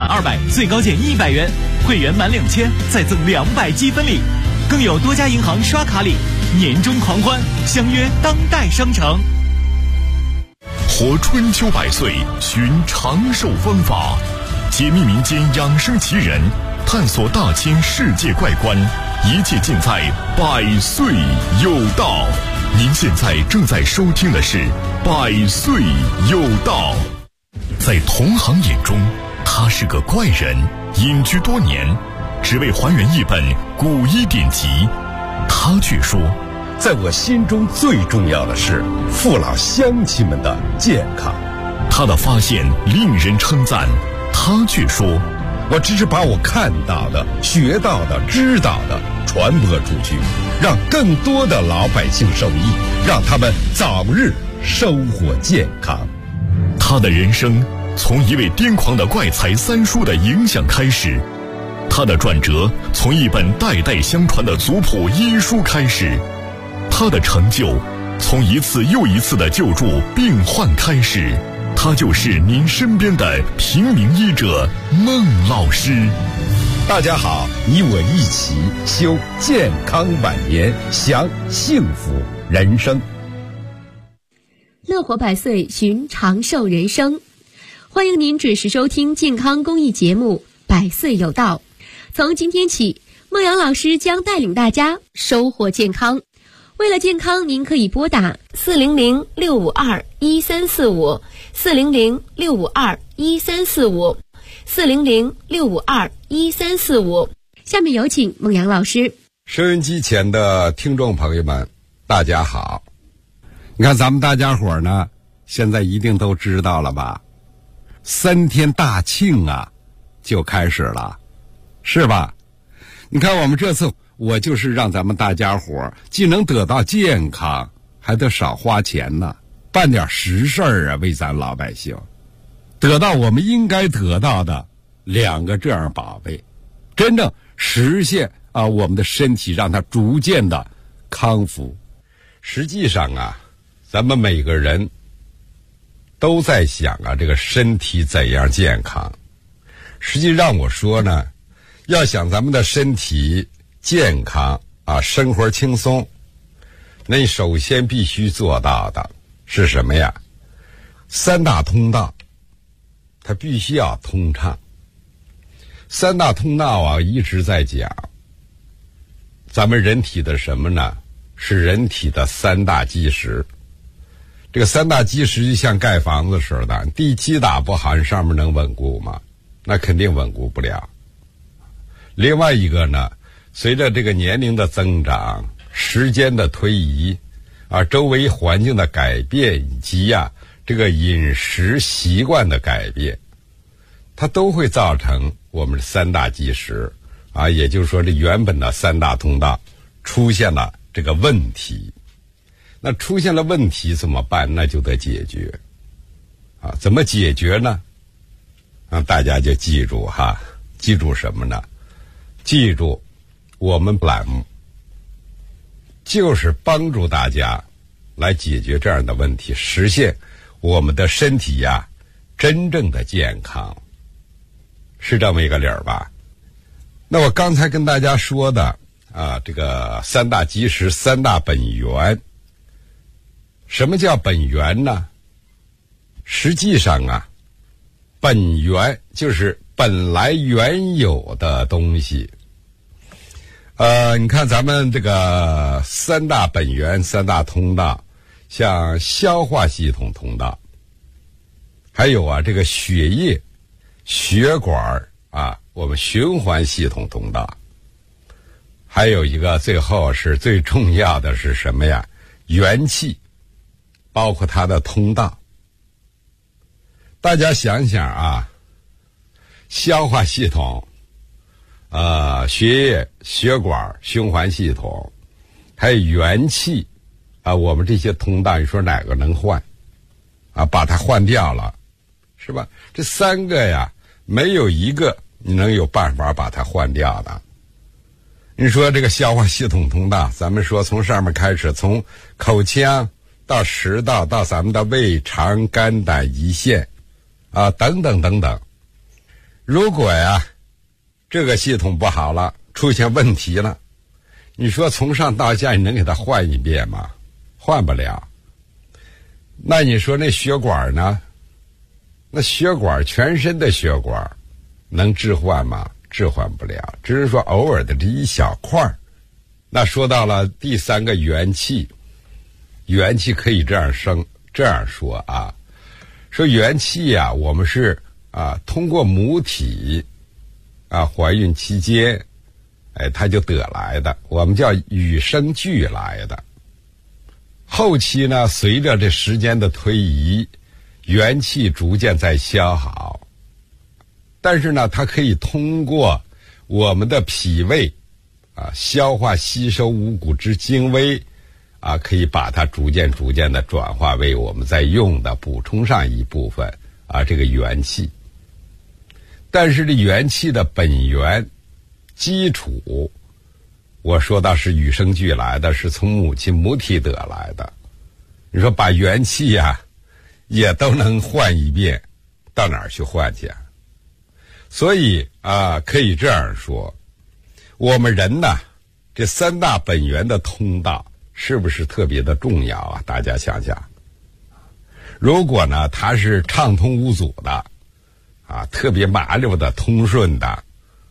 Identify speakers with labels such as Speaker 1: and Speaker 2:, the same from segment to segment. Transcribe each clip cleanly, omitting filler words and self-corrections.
Speaker 1: 200最高减100元，会员满2000再赠200积分礼，更有多家银行刷卡礼，年终狂欢，相约当代商城。
Speaker 2: 活春秋百岁，寻长寿方法，解密民间养生奇人，探索大千世界怪观，一切尽在百岁有道。您现在正在收听的是百岁有道。在同行眼中，他是个怪人，隐居多年，只为还原一本古医典籍。他却说，
Speaker 3: 在我心中最重要的是父老乡亲们的健康。
Speaker 2: 他的发现令人称赞，他却说，
Speaker 3: 我只是把我看到的、学到的、知道的传播出去，让更多的老百姓受益，让他们早日收获健康。
Speaker 2: 他的人生从一位癫狂的怪才三叔的影响开始，他的转折从一本代代相传的族谱医书开始，他的成就从一次又一次的救助病患开始。他就是您身边的平民医者孟老师。
Speaker 3: 大家好，你我一起修健康晚年，享幸福人生。
Speaker 4: 乐活百岁，寻长寿人生。欢迎您准时收听健康公益节目《百岁有道》。从今天起，孟阳老师将带领大家收获健康。为了健康，您可以拨打400-652-1345 400-652-1345 400-652-1345。下面有请孟阳老师。
Speaker 3: 收音机前的听众朋友们，大家好。你看咱们大家伙呢，现在一定都知道了吧？3天大庆啊，就开始了，是吧？你看我们这次，我就是让咱们大家伙既能得到健康，还得少花钱呢，办点实事儿啊，为咱老百姓得到我们应该得到的2个这样宝贝，真正实现啊我们的身体让它逐渐的康复。实际上啊，咱们每个人都在想啊，这个身体怎样健康。实际让我说呢，要想咱们的身体健康啊，生活轻松，那你首先必须做到的是什么呀？3大通道，它必须要通畅。3大通道啊，一直在讲咱们人体的什么呢？是人体的3大基石。这个3大基石就像盖房子似的，地基打不好，上面能稳固吗？那肯定稳固不了。另外一个呢，随着这个年龄的增长，时间的推移啊，周围环境的改变，以及这个饮食习惯的改变，它都会造成我们3大基石啊，也就是说这原本的3大通道出现了这个问题。那出现了问题怎么办？那就得解决啊。怎么解决呢？大家就记住哈，记住什么呢？记住我们栏目就是帮助大家来解决这样的问题，实现我们的身体真正的健康，是这么一个理儿吧？那我刚才跟大家说的这个3大基石、3大本源，什么叫本源呢？实际上本源就是本来原有的东西。你看咱们这个3大本源、3大通道，像消化系统通道，还有这个血液、血管我们循环系统通道，还有一个最后是最重要的是什么呀？元气，包括它的通道。大家想想消化系统血液、血管、循环系统，还有元气我们这些通道，你说哪个能换把它换掉了，是吧？这3个没有一个你能有办法把它换掉的。你说这个消化系统通道，咱们说从上面开始，从口腔到食道，到咱们的胃肠、肝胆、胰腺等等等等。 如果呀，这个系统不好了，出现问题了，你说从上到下你能给它换一遍吗？换不了。那你说那血管呢？那血管全身的血管能置换吗？置换不了，只是说偶尔的这一小块儿。那说到了第三个元气，元气可以这样说啊，说元气啊，我们是通过母体怀孕期间，它就得来的，我们叫与生俱来的。后期呢，随着这时间的推移，元气逐渐在消耗，但是呢，它可以通过我们的脾胃消化吸收五谷之精微可以把它逐渐的转化为我们在用的补充上一部分这个元气。但是这元气的本源基础，我说到是与生俱来的，是从母体得来的。你说把元气也都能换一遍，到哪儿去换去？所以可以这样说，我们人呢，这三大本源的通道是不是特别的重要啊？大家想想，如果呢它是畅通无阻的特别麻溜的通顺的，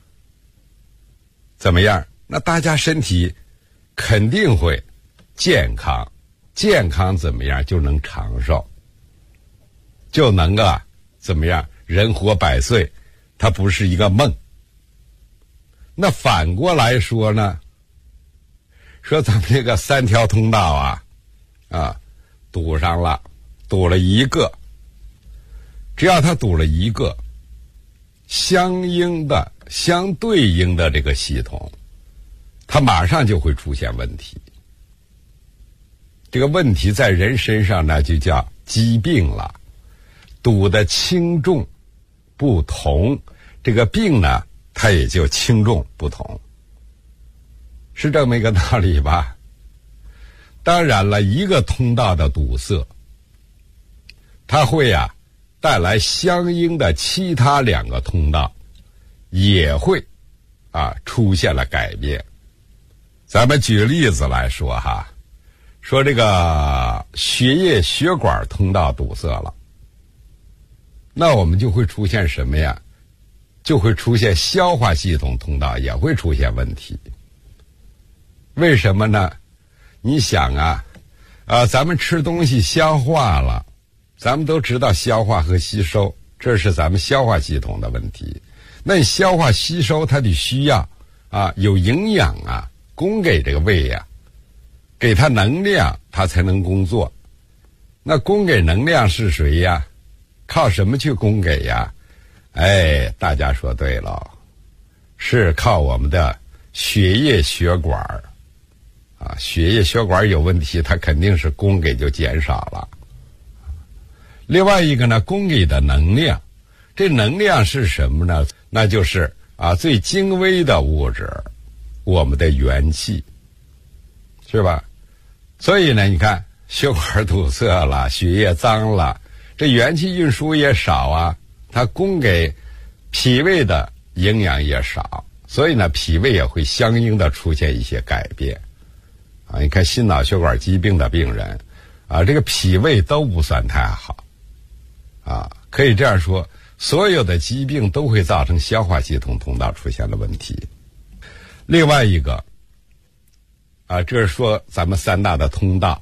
Speaker 3: 怎么样？那大家身体肯定会健康，健康怎么样就能长寿，就能怎么样人活100岁，它不是一个梦。那反过来说呢，说咱们这个3条通道堵上了，堵了一个，只要它堵了一个，相对应的这个系统，它马上就会出现问题。这个问题在人身上呢，就叫疾病了。堵的轻重不同，这个病呢，它也就轻重不同，是这么一个道理吧？当然了，一个通道的堵塞，它会带来相应的其他2个通道也会出现了改变。咱们举例子来说说这个血液血管通道堵塞了，那我们就会出现什么呀？就会出现消化系统通道也会出现问题。为什么呢？你想咱们吃东西消化了，咱们都知道消化和吸收，这是咱们消化系统的问题。那你消化吸收它得需要有营养供给这个胃给它能量，它才能工作。那供给能量是谁呀？靠什么去供给呀？大家说对了，是靠我们的血液血管血液血管有问题，它肯定是供给就减少了。另外一个呢，供给的能量，这能量是什么呢？那就是最精微的物质，我们的元气，是吧？所以呢，你看血管堵塞了，血液脏了，这元气运输也少它供给脾胃的营养也少，所以呢，脾胃也会相应的出现一些改变你看心脑血管疾病的病人这个脾胃都不算太好可以这样说，所有的疾病都会造成消化系统通道出现了问题。另外一个这是说咱们3大的通道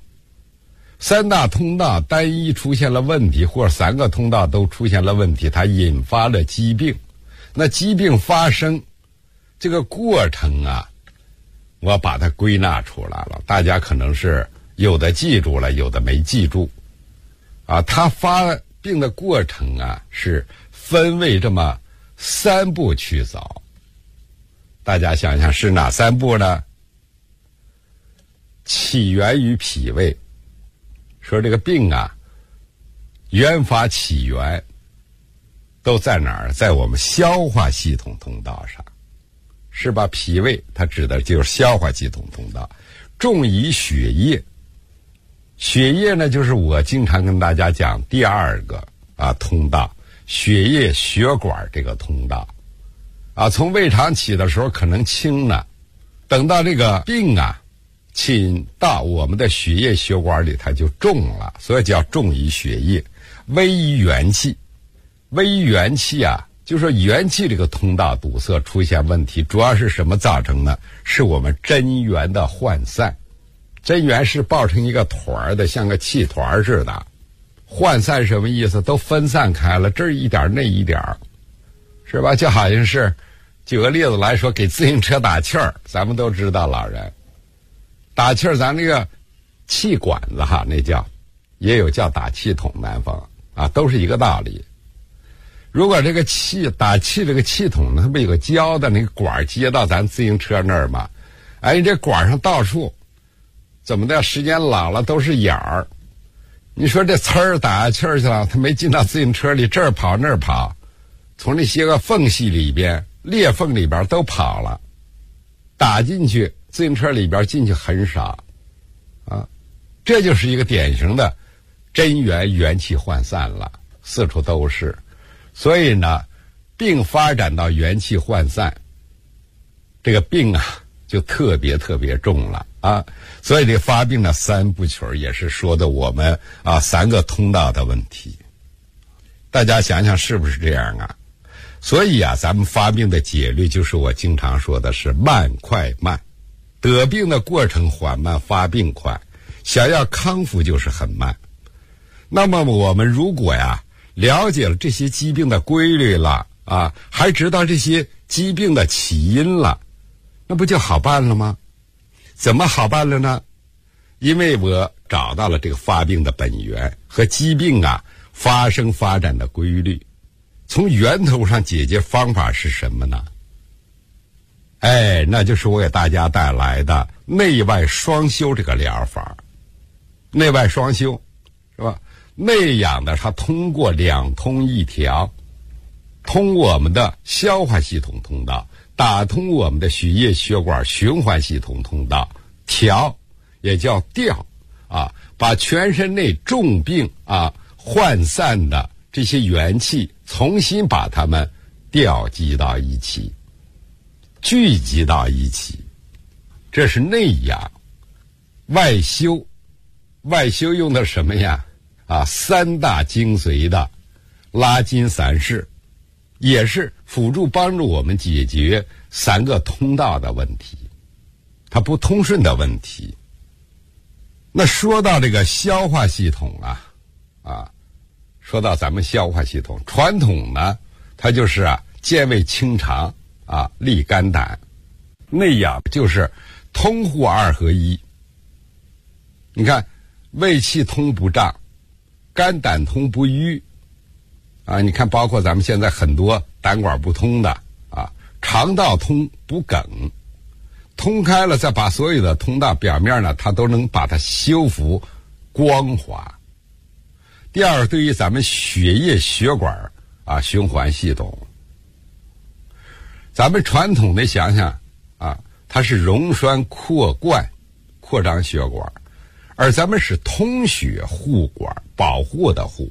Speaker 3: ，3大通道单一出现了问题，或者3个通道都出现了问题，它引发了疾病。那疾病发生这个过程我把它归纳出来了，大家可能是有的记住了，有的没记住它发病的过程是分为这么3步去走。大家想想是哪3步呢？起源于脾胃，说这个病原发起源都在哪儿？在我们消化系统通道上，是吧？脾胃它指的就是消化系统通道，重于血液。血液呢，就是我经常跟大家讲第2个通道， 血液血管这个通道啊。从胃肠起的时候可能轻呢，等到这个病啊侵到我们的血液血管里，它就重了，所以叫重于血液，危于元气。危于元气啊，就是说元气这个通道堵塞出现问题，主要是什么造成呢？是我们真元的涣散。真元是抱成一个团的，像个气团似的。涣散什么意思？都分散开了，这儿一点那一点，是吧？就好像是举个例子来说，给自行车打气儿，咱们都知道老人打气儿，咱那个气管子哈，那叫也有叫打气筒，南方啊都是一个道理。如果这个气打气这个气筒呢，它不有个胶的那个管接到咱自行车那儿吗？哎，这管上到处怎么的，时间老了都是眼儿。你说这呲儿打下气儿去了，它没进到自行车里，这儿跑那儿跑，从那些个缝隙里边裂缝里边都跑了，打进去自行车里边进去很少啊。这就是一个典型的真元元气涣散了，四处都是。所以呢，病发展到元气涣散，这个病啊就特别特别重了啊。所以这发病的三部曲也是说的我们啊三个通道的问题。大家想想是不是这样啊？所以啊，咱们发病的节律就是我经常说的是慢快慢，得病的过程缓慢，发病快，想要康复就是很慢。那么我们如果呀了解了这些疾病的规律了啊，还知道这些疾病的起因了，那不就好办了吗？怎么好办了呢？因为我找到了这个发病的本源和疾病啊发生发展的规律，从源头上解决方法是什么呢？哎，那就是我给大家带来的内外双修这个疗法。内外双修是吧？内养的它通过两通一调，通我们的消化系统通道，打通我们的血液血管循环系统通道，调也叫调啊，把全身内重病啊涣散的这些元气重新把它们调集到一起，聚集到一起，这是内养。外修，外修用的什么呀？啊，三大精髓的拉筋散式，也是辅助帮助我们解决三个通道的问题，它不通顺的问题。那说到这个消化系统啊，说到咱们消化系统，传统呢，它就是啊健胃清肠啊，利肝胆。内养就是通护二合一。你看，胃气通不胀，肝胆通不瘀啊，你看包括咱们现在很多胆管不通的啊，肠道通不梗，通开了再把所有的通道表面呢，它都能把它修复光滑。第二，对于咱们血液血管啊循环系统，咱们传统的想想啊，它是溶栓扩灌扩张血管，而咱们是通血护管，保护的护。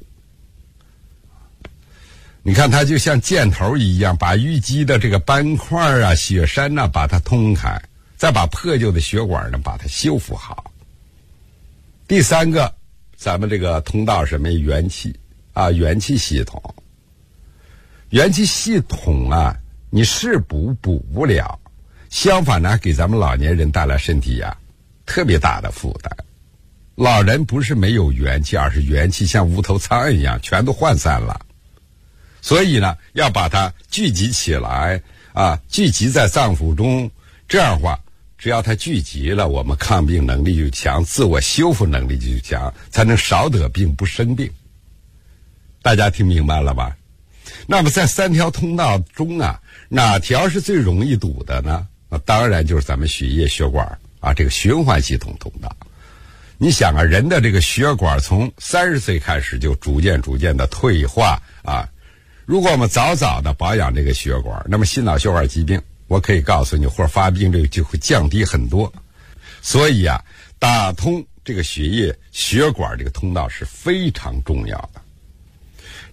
Speaker 3: 你看它就像箭头一样，把淤积的这个斑块啊血栓呢把它通开，再把破旧的血管呢把它修复好。第三个，咱们这个通道什么元气啊，元气系统。元气系统啊，你是补不了，相反呢给咱们老年人带来身体呀特别大的负担。老人不是没有元气，而是元气像无头苍蝇一样全都涣散了。所以呢要把它聚集起来啊，聚集在脏腑中，这样的话只要它聚集了，我们抗病能力就强，自我修复能力就强，才能少得病不生病。大家听明白了吧？那么在三条通道中啊，哪条是最容易堵的呢？当然就是咱们血液血管啊，这个循环系统通道。你想啊，人的这个血管从30岁开始就逐渐的退化啊。如果我们早的保养这个血管，那么心脑血管疾病，我可以告诉你，或者发病这个就会降低很多。所以啊，打通这个血液血管这个通道是非常重要的。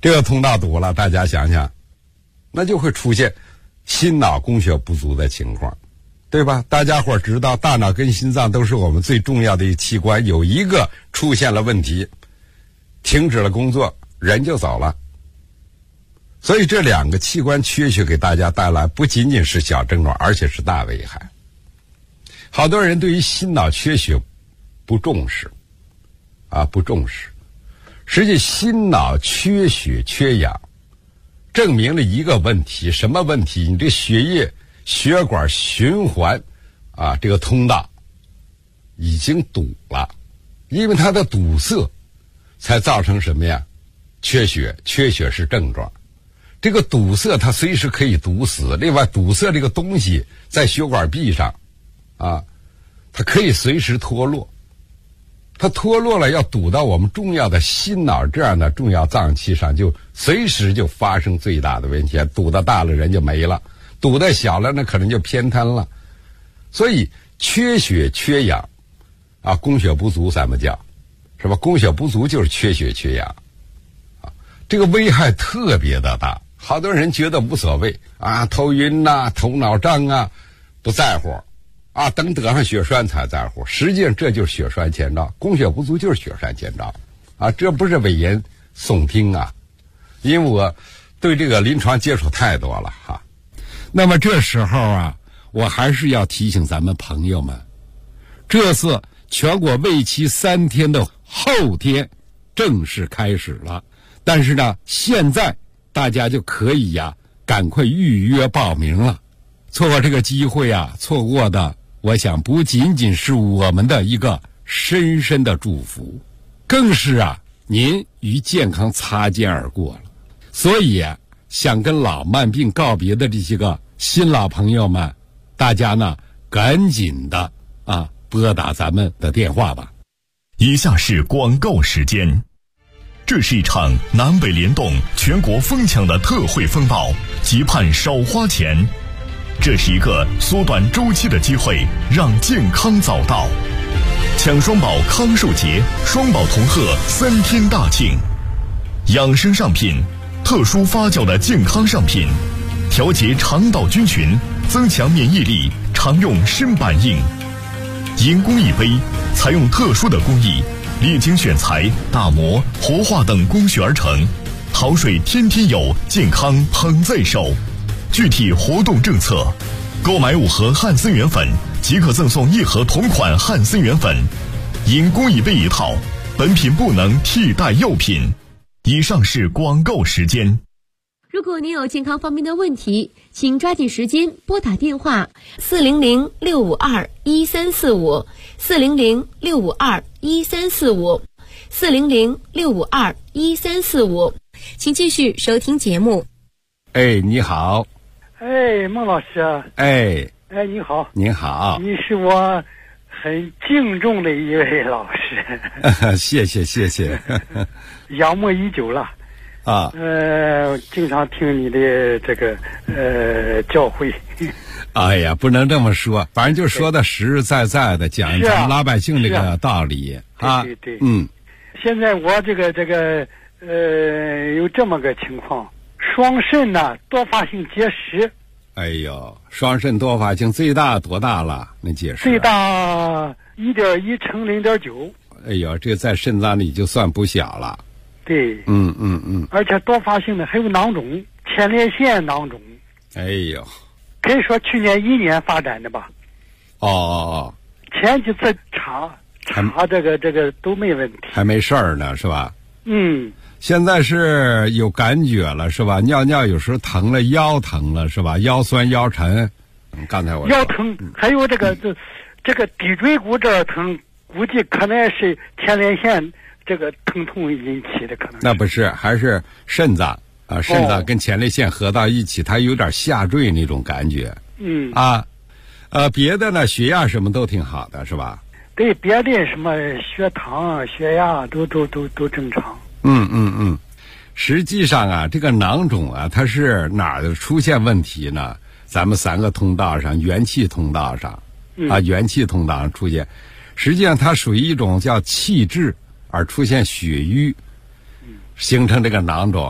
Speaker 3: 这个通道堵了，大家想想，那就会出现心脑供血不足的情况，对吧？大家伙知道大脑跟心脏都是我们最重要的一个器官，有一个出现了问题，停止了工作，人就走了。所以这两个器官缺血给大家带来不仅仅是小症状，而且是大危害。好多人对于心脑缺血不重视不重视。实际心脑缺血缺氧证明了一个问题，什么问题？你这血液血管循环这个通道已经堵了，因为它的堵塞才造成什么呀？缺血是症状。这个堵塞它随时可以堵死，另外堵塞这个东西在血管壁上它可以随时脱落，它脱落了要堵到我们重要的心脑这样的重要脏器上，就随时就发生最大的问题。堵得大了人就没了，堵得小了那可能就偏瘫了。所以缺血缺氧供血不足咱们叫是吧？供血不足就是缺血缺氧这个危害特别的大。好多人觉得无所谓头晕头脑胀不在乎等得上血栓才在乎。实际上这就是血栓前兆，供血不足就是血栓前兆这不是危言耸听因为我对这个临床接触太多了那么这时候我还是要提醒咱们朋友们，这次全国为期3天的后天正式开始了，但是呢现在大家就可以赶快预约报名了。错过这个机会错过的我想不仅仅是我们的一个深深的祝福，更是您与健康擦肩而过了。所以想跟老慢病告别的这些个新老朋友们，大家呢赶紧的拨打咱们的电话吧。
Speaker 2: 以下是广告时间。这是一场南北联动全国疯抢的特惠风暴，急盼少花钱。这是一个缩短周期的机会，让健康早到。抢双宝康寿节，双宝同贺3天大庆。养生上品，特殊发酵的健康上品，调节肠道菌群，增强免疫力，常用砷板印。银工艺杯，采用特殊的工艺，历经选材、打磨、活化等工序而成，好水天天有，健康捧在手。具体活动政策：购买5盒汉森元粉即可赠送1盒同款汉森元粉，银工艺杯1套，本品不能替代药品。以上是广告时间。
Speaker 4: 如果您有健康方面的问题，请抓紧时间拨打电话400-652-1345 400-652-1345 400-652-1345。请继续收听节目。
Speaker 3: 你好。
Speaker 5: 孟老师。你好。
Speaker 3: 您好。
Speaker 5: 你是我很敬重的一位老师。
Speaker 3: 谢谢。
Speaker 5: 仰慕已久了。经常听你的这个教诲。
Speaker 3: 哎呀，不能这么说，反正就说的实实在在的讲咱们老百姓这个道理
Speaker 5: 对。现在我这个有这么个情况，双肾多发性结石。
Speaker 3: 双肾多发性最大多大了？那结石最
Speaker 5: 大1.1乘0.9。
Speaker 3: 这在肾脏里就算不小了。
Speaker 5: 对。而且多发性的还有囊肿，前列腺囊肿。可以说去年1年发展的吧。前几次查这个都没问题，
Speaker 3: 还没事儿呢，是吧？现在是有感觉了，是吧？尿有时候疼了，腰疼了，是吧？腰酸腰沉。刚才我
Speaker 5: 腰疼，还有这个骶椎骨这儿疼，估计可能是前列腺这个疼痛引起的，可能
Speaker 3: 那不是，还是肾脏肾脏跟前列腺合到一起，它有点下坠那种感觉。别的呢，血压什么都挺好的，是吧？
Speaker 5: 对，别的什么血糖、血压都正常。
Speaker 3: 实际上这个囊肿它是哪儿出现问题呢？咱们3个通道上，元气通道上元气通道上出现。实际上它属于一种叫气滞而出现血瘀，形成这个囊肿。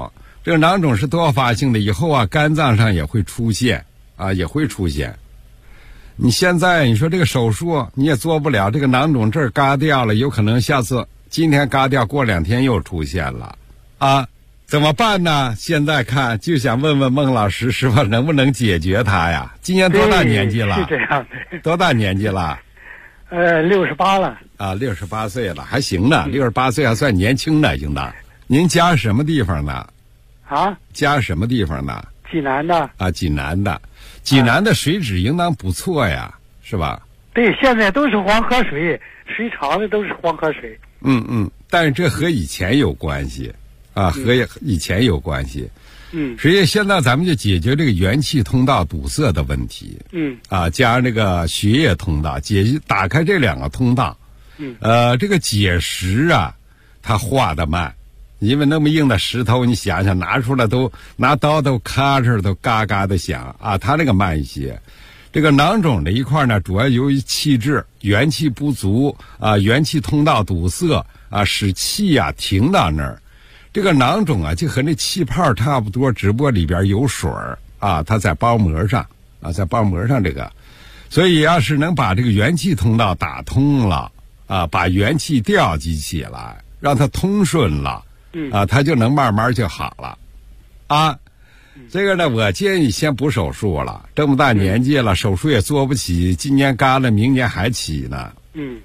Speaker 3: 这个囊肿是多发性的，以后啊肝脏上也会出现啊，也会出现。你现在你说这个手术你也做不了，这个囊肿这儿嘎掉了，有可能下次今天嘎掉，过2天又出现了啊，怎么办呢？现在看就想问问孟老师是吧，能不能解决它呀？今年多大年纪了？
Speaker 5: 是这样的。
Speaker 3: 多大年纪了
Speaker 5: ？68了。
Speaker 3: 啊，68岁了，还行呢，68岁还算年轻呢，应当。您家什么地方呢？
Speaker 5: 啊？
Speaker 3: 家什么地方呢？
Speaker 5: 济南的。
Speaker 3: 啊，济南的。济南的水质应当不错呀，是吧？
Speaker 5: 对，现在都是黄河水，水厂的都是黄河水。
Speaker 3: 但是这和以前有关系啊，和以前有关系。所以现在咱们就解决这个元气通道堵塞的问题。加上这个血液通道，打开这2个通道。这个结石啊，它化得慢，因为那么硬的石头，你想想拿出来都拿刀都咔哧都嘎嘎的响啊，它那个慢一些。这个囊肿这一块呢，主要由于气滞、元气不足啊，元气通道堵塞啊，使气啊停到那儿。这个囊肿啊，就和那气泡差不多，只不过里边有水啊，它在包膜上啊，在包膜上这个，所以要是能把这个元气通道打通了啊，把元气调集起来，让它通顺了啊，它就能慢慢就好了啊。这个呢，我建议先不手术了，这么大年纪了，手术也做不起，今年嘎了，明年还起呢。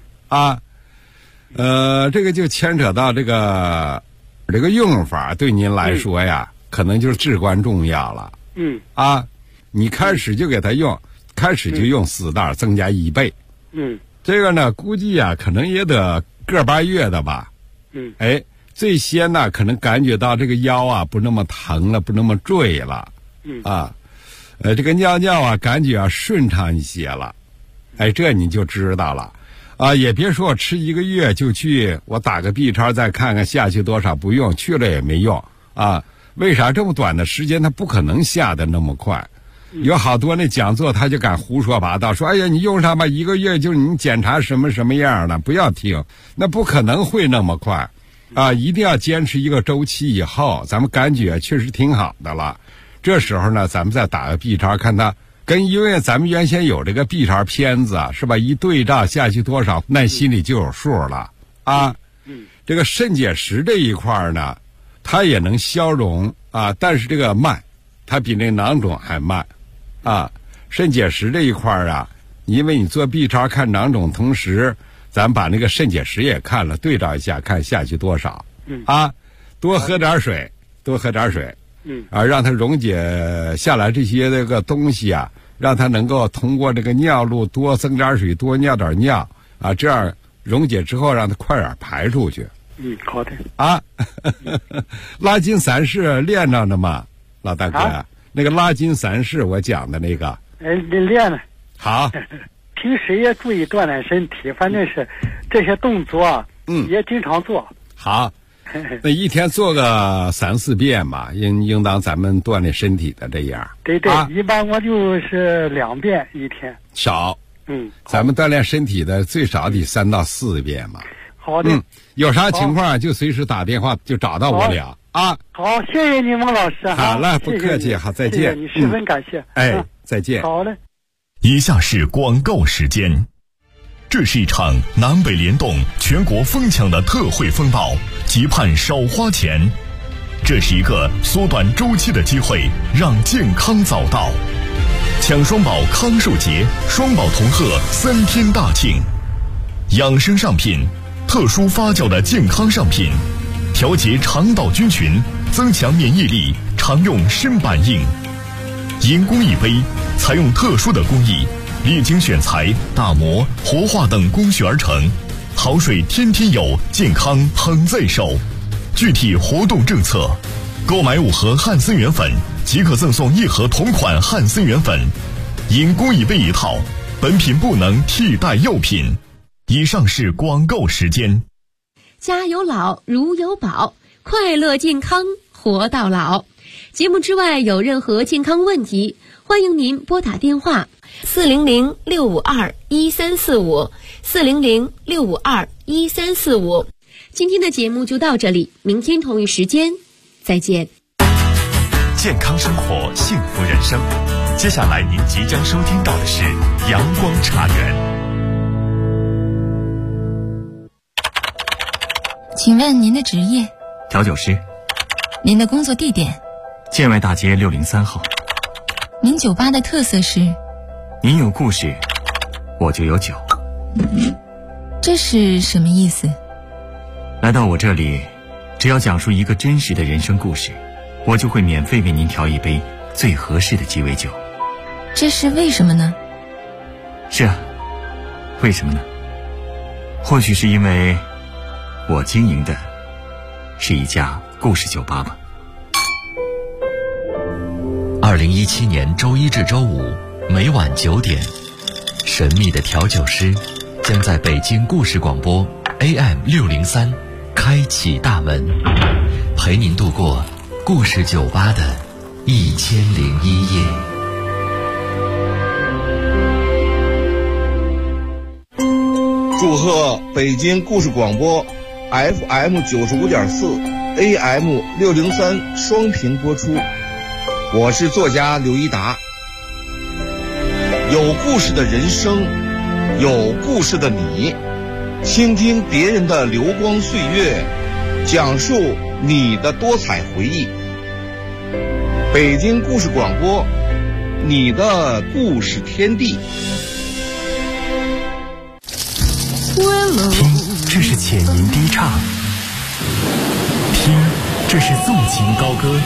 Speaker 3: 这个就牵扯到这个用法，对您来说呀，可能就是至关重要了。你开始就给他用，开始就用4袋，增加1倍。这个呢，估计啊，可能也得个把月的吧。最先呢，可能感觉到这个腰啊不那么疼了，不那么坠了。这个尿尿啊，感觉啊顺畅一些了。这你就知道了。也别说我吃1个月就去，我打个 B 超再看看下去多少，不用，去了也没用啊。为啥这么短的时间它不可能下得那么快？有好多那讲座他就敢胡说八道，说哎呀你用上吧，1个月就你检查什么什么样了，不要听，那不可能会那么快啊！一定要坚持1个周期以后，咱们感觉确实挺好的了。这时候呢，咱们再打个 B 超看它。因为咱们原先有这个 B 超片子啊，是吧？一对照下去多少，那心里就有数了啊。这个肾结石这一块呢，它也能消融啊，但是这个慢，它比那囊肿还慢啊。肾结石这一块啊，因为你做 B 超看囊肿，同时咱把那个肾结石也看了，对照一下，看下去多少啊。多喝点水，多喝点水。让它溶解下来这些这个东西啊，让它能够通过这个尿路多增点水，多尿点尿啊，这样溶解之后让它快点排出去。
Speaker 5: 好的
Speaker 3: 啊。拉筋散式练着呢吗，老大哥？那个拉筋散式我讲的那个。
Speaker 5: 练了。
Speaker 3: 好。
Speaker 5: 平时也注意锻炼身体，反正是这些动作也经常做。
Speaker 3: 好。那一天做个3、4遍吧，应当咱们锻炼身体的这样。
Speaker 5: 对，一般我就是2遍一天。
Speaker 3: 少。咱们锻炼身体的最少得3到4遍嘛。
Speaker 5: 好的。
Speaker 3: 有啥情况就随时打电话就找到我了啊。
Speaker 5: 好，谢谢你孟老师。
Speaker 3: 好了，不客气，好，再见。
Speaker 5: 谢谢你，十分感谢。
Speaker 3: 再见。
Speaker 5: 好嘞。
Speaker 2: 以下是广告时间。这是一场南北联动、全国疯抢的特惠风暴，急盼少花钱。这是一个缩短周期的机会，让健康早到。抢双宝康寿节，双宝同贺3天大庆。养生上品，特殊发酵的健康上品，调节肠道菌群，增强免疫力，常用身板硬。银工艺杯，采用特殊的工艺，历经选材、打磨、活化等工序而成，好水天天有，健康捧在手。具体活动政策：购买5盒汉森元粉，即可赠送1盒同款汉森元粉，银工艺杯1套。本品不能替代药品。以上是广告时间。
Speaker 4: 家有老，如有宝，快乐健康活到老。节目之外有任何健康问题，欢迎您拨打电话400-652-1345 400-652-1345。今天的节目就到这里，明天同一时间再见。
Speaker 2: 健康生活，幸福人生。接下来您即将收听到的是阳光茶园。
Speaker 6: 请问您的职业？
Speaker 1: 调酒师。
Speaker 6: 您的工作地点？
Speaker 1: 建外大街603号。
Speaker 6: 您酒吧的特色是？
Speaker 1: 您有故事，我就有酒。
Speaker 6: 这是什么意思？
Speaker 1: 来到我这里，只要讲述一个真实的人生故事，我就会免费为您调一杯最合适的鸡尾酒。
Speaker 6: 这是为什么呢？
Speaker 1: 是啊，为什么呢？或许是因为我经营的是一家故事酒吧吧。
Speaker 7: 2017年周一至周五每晚9点，神秘的调酒师将在北京故事广播 AM603开启大门，陪您度过故事酒吧的1001夜。
Speaker 8: 祝贺北京故事广播 FM95.4 AM603双频播出。我是作家刘一达。有故事的人生，有故事的你，倾听别人的流光岁月，讲述你的多彩回忆。北京故事广播，你的故事天地。
Speaker 2: 听，这是浅吟低唱；听，这是纵情高歌；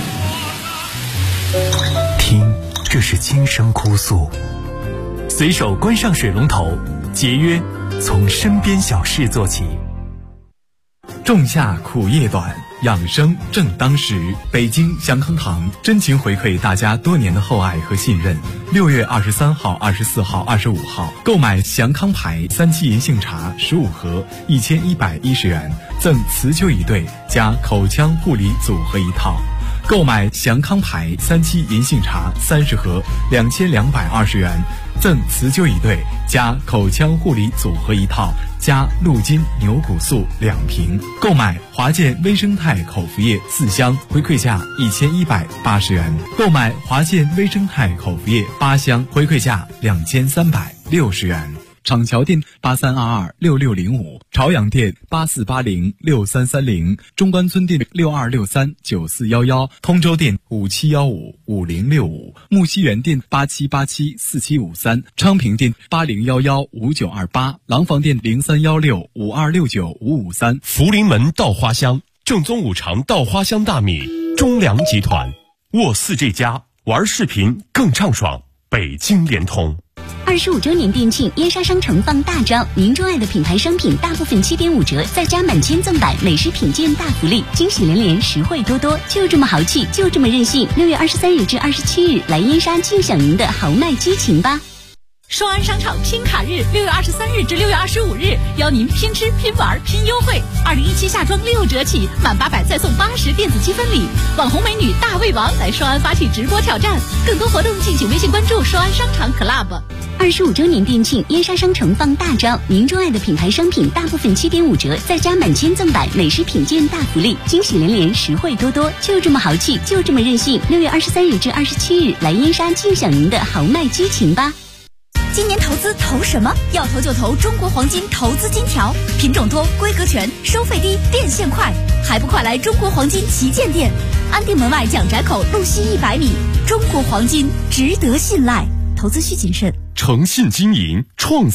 Speaker 2: 听，这是轻声哭诉。随手关上水龙头，节约从身边小事做起。仲夏苦夜短，养生正当时。北京祥康堂真情回馈大家多年的厚爱和信任。6月23号、24号、25号，购买祥康牌3七银杏茶15盒，1110元，赠辞旧椅对加口腔护理组合一套。购买祥康牌3七银杏茶30盒，2220元，赠辞旧椅对加口腔护理组合一套，加鹿筋牛骨素2瓶。购买华健微生态口服液4箱，回馈价1180元。购买华健微生态口服液8箱，回馈价2360元。厂桥店83226605，朝阳店84806330，中关村店62639411，通州店57155065，木樨园店87874753，昌平店80115928，廊坊店031652695553。
Speaker 9: 福临门稻花香，正宗五常稻花香大米，中粮集团。沃4这家，玩视频更畅爽。北京联通。
Speaker 10: 25周年店庆，燕莎商城放大招，您钟爱的品牌商品大部分7.5折，再加满千赠百，美食品鉴大福利，惊喜连连，实惠多多，就这么豪气，就这么任性。6月23日至27日，来燕莎尽享您的豪迈激情吧！
Speaker 11: 双安商场拼卡日，6月23日至6月25日，邀您拼吃、拼玩、拼优惠。2017夏装6折起，满800再送80电子积分礼。网红美女大胃王来双安发起直播挑战，更多活动敬请微信关注双安商场 Club。
Speaker 10: 25周年店庆，燕莎商城放大招，您钟爱的品牌商品大部分7.5折，再加满千赠百，美食品鉴大福利，惊喜连连，实惠多多，就这么豪气，就这么任性。6月23日至27日，来燕莎尽享您的豪迈激情吧！
Speaker 11: 今年投资投什么？要投就投中国黄金投资金条，品种多，规格全，收费低，变现快，还不快来中国黄金旗舰店，安定门外蒋宅口路西100米。中国黄金值得信赖，投资需谨慎。
Speaker 9: 诚信经营，创